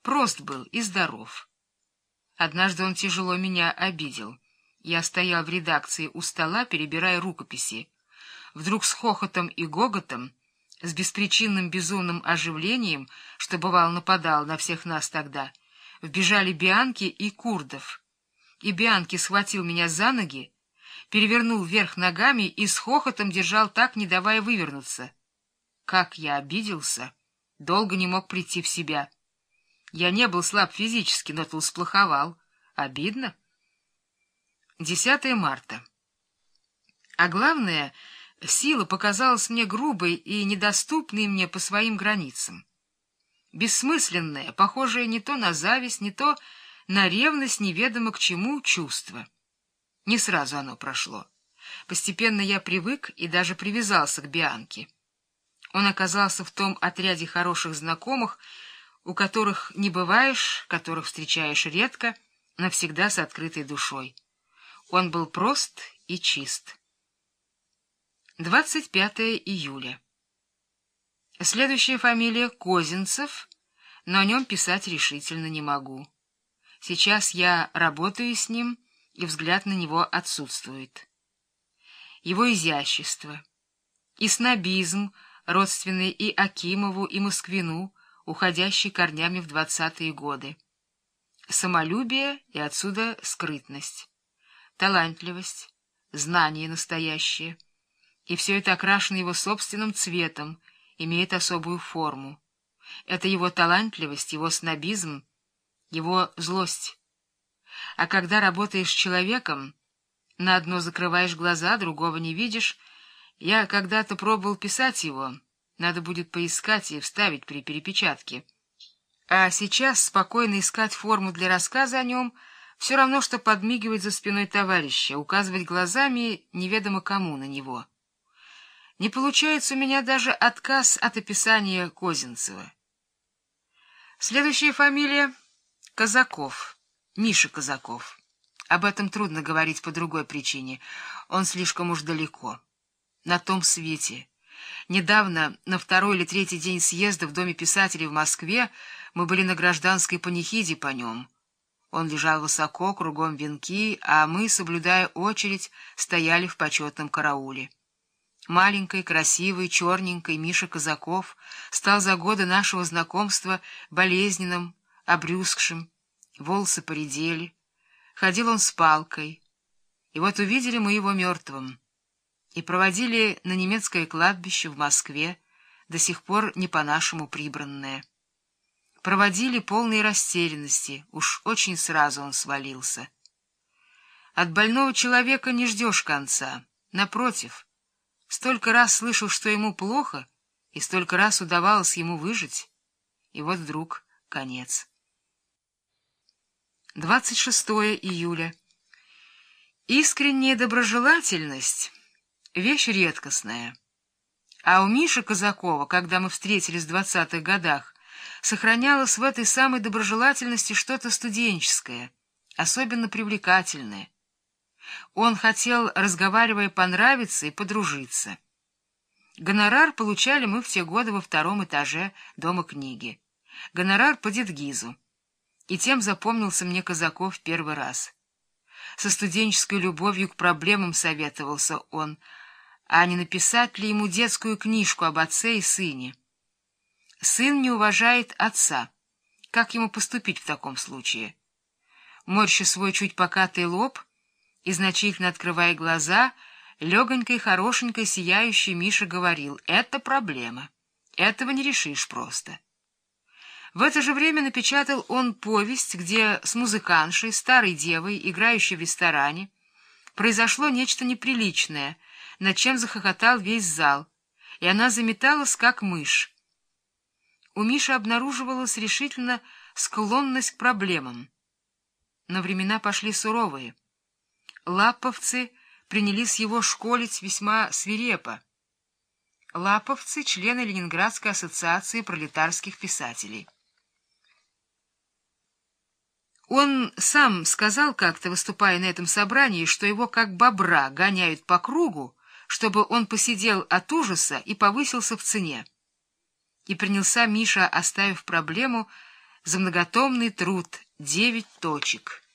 прост был и здоров. Однажды он тяжело меня обидел. Я стоял в редакции у стола, перебирая рукописи. Вдруг с хохотом и гоготом, с беспричинным безумным оживлением, что бывало нападал на всех нас тогда, вбежали Бианки и Курдов. И Бианки схватил меня за ноги, перевернул вверх ногами и с хохотом держал так, не давая вывернуться. Как я обиделся! Долго не мог прийти в себя. Я не был слаб физически, но то сплоховал. Обидно. 10 марта. А главное, сила показалась мне грубой и недоступной мне по своим границам. Бессмысленное, похожее не то на зависть, не то на ревность неведомо к чему чувство. Не сразу оно прошло. Постепенно я привык и даже привязался к Бианке. Он оказался в том отряде хороших знакомых, у которых не бываешь, которых встречаешь редко, навсегда с открытой душой. Он был прост и чист. 25 июля. Следующая фамилия Козинцев, но о нем писать решительно не могу. Сейчас я работаю с ним, и взгляд на него отсутствует. Его изящество и снобизм, родственный и Акимову, и Москвину, уходящий корнями в 20-е годы. Самолюбие и отсюда скрытность, талантливость, знание настоящее. И все это окрашено его собственным цветом, имеет особую форму. Это его талантливость, его снобизм, его злость. А когда работаешь с человеком, на одно закрываешь глаза, другого не видишь. Я когда-то пробовал писать его, надо будет поискать и вставить при перепечатке. А сейчас спокойно искать форму для рассказа о нем все равно, что подмигивать за спиной товарища, указывать глазами неведомо кому на него. Не получается у меня даже отказ от описания Козинцева. Следующая фамилия — Казаков, Миша Казаков. Об этом трудно говорить по другой причине, он слишком уж далеко. На том свете. Недавно, на 2-й или 3-й день съезда в Доме писателей в Москве, мы были на гражданской панихиде по нем. Он лежал высоко, кругом венки, а мы, соблюдая очередь, стояли в почетном карауле. Маленький, красивый, черненький Миша Казаков стал за годы нашего знакомства болезненным, обрюзгшим, волосы поредели. Ходил он с палкой. И вот увидели мы его мертвым. И проводили на немецкое кладбище в Москве, до сих пор не по-нашему прибранное. Проводили полной растерянности, уж очень сразу он свалился. От больного человека не ждешь конца, напротив. Столько раз слышал, что ему плохо, и столько раз удавалось ему выжить, и вот вдруг конец. 26 июля. Искренняя доброжелательность — вещь редкостная. А у Миши Казакова, когда мы встретились в 20-х годах, сохранялось в этой самой доброжелательности что-то студенческое, особенно привлекательное. Он хотел, разговаривая, понравиться и подружиться. Гонорар получали мы в те годы во 2-м этаже Дома книги. Гонорар по Дедгизу. И тем запомнился мне Казаков в первый раз. Со студенческой любовью к проблемам советовался он, а не написать ли ему детскую книжку об отце и сыне. Сын не уважает отца. Как ему поступить в таком случае? Морща свой чуть покатый лоб и значительно открывая глаза, легонькой, хорошенькой, сияющей Миша говорил: «Это проблема. Этого не решишь просто». В это же время напечатал он повесть, где с музыкантшей, старой девой, играющей в ресторане, произошло нечто неприличное, над чем захохотал весь зал, и она заметалась, как мышь. У Миши обнаруживалась решительно склонность к проблемам. Но времена пошли суровые. Лаповцы принялись его школить весьма свирепо. Лаповцы — члены Ленинградской ассоциации пролетарских писателей. Он сам сказал как-то, выступая на этом собрании, что его как бобра гоняют по кругу, чтобы он посидел от ужаса и повысился в цене. И принялся Миша, оставив проблему, за многотомный труд 9 точек.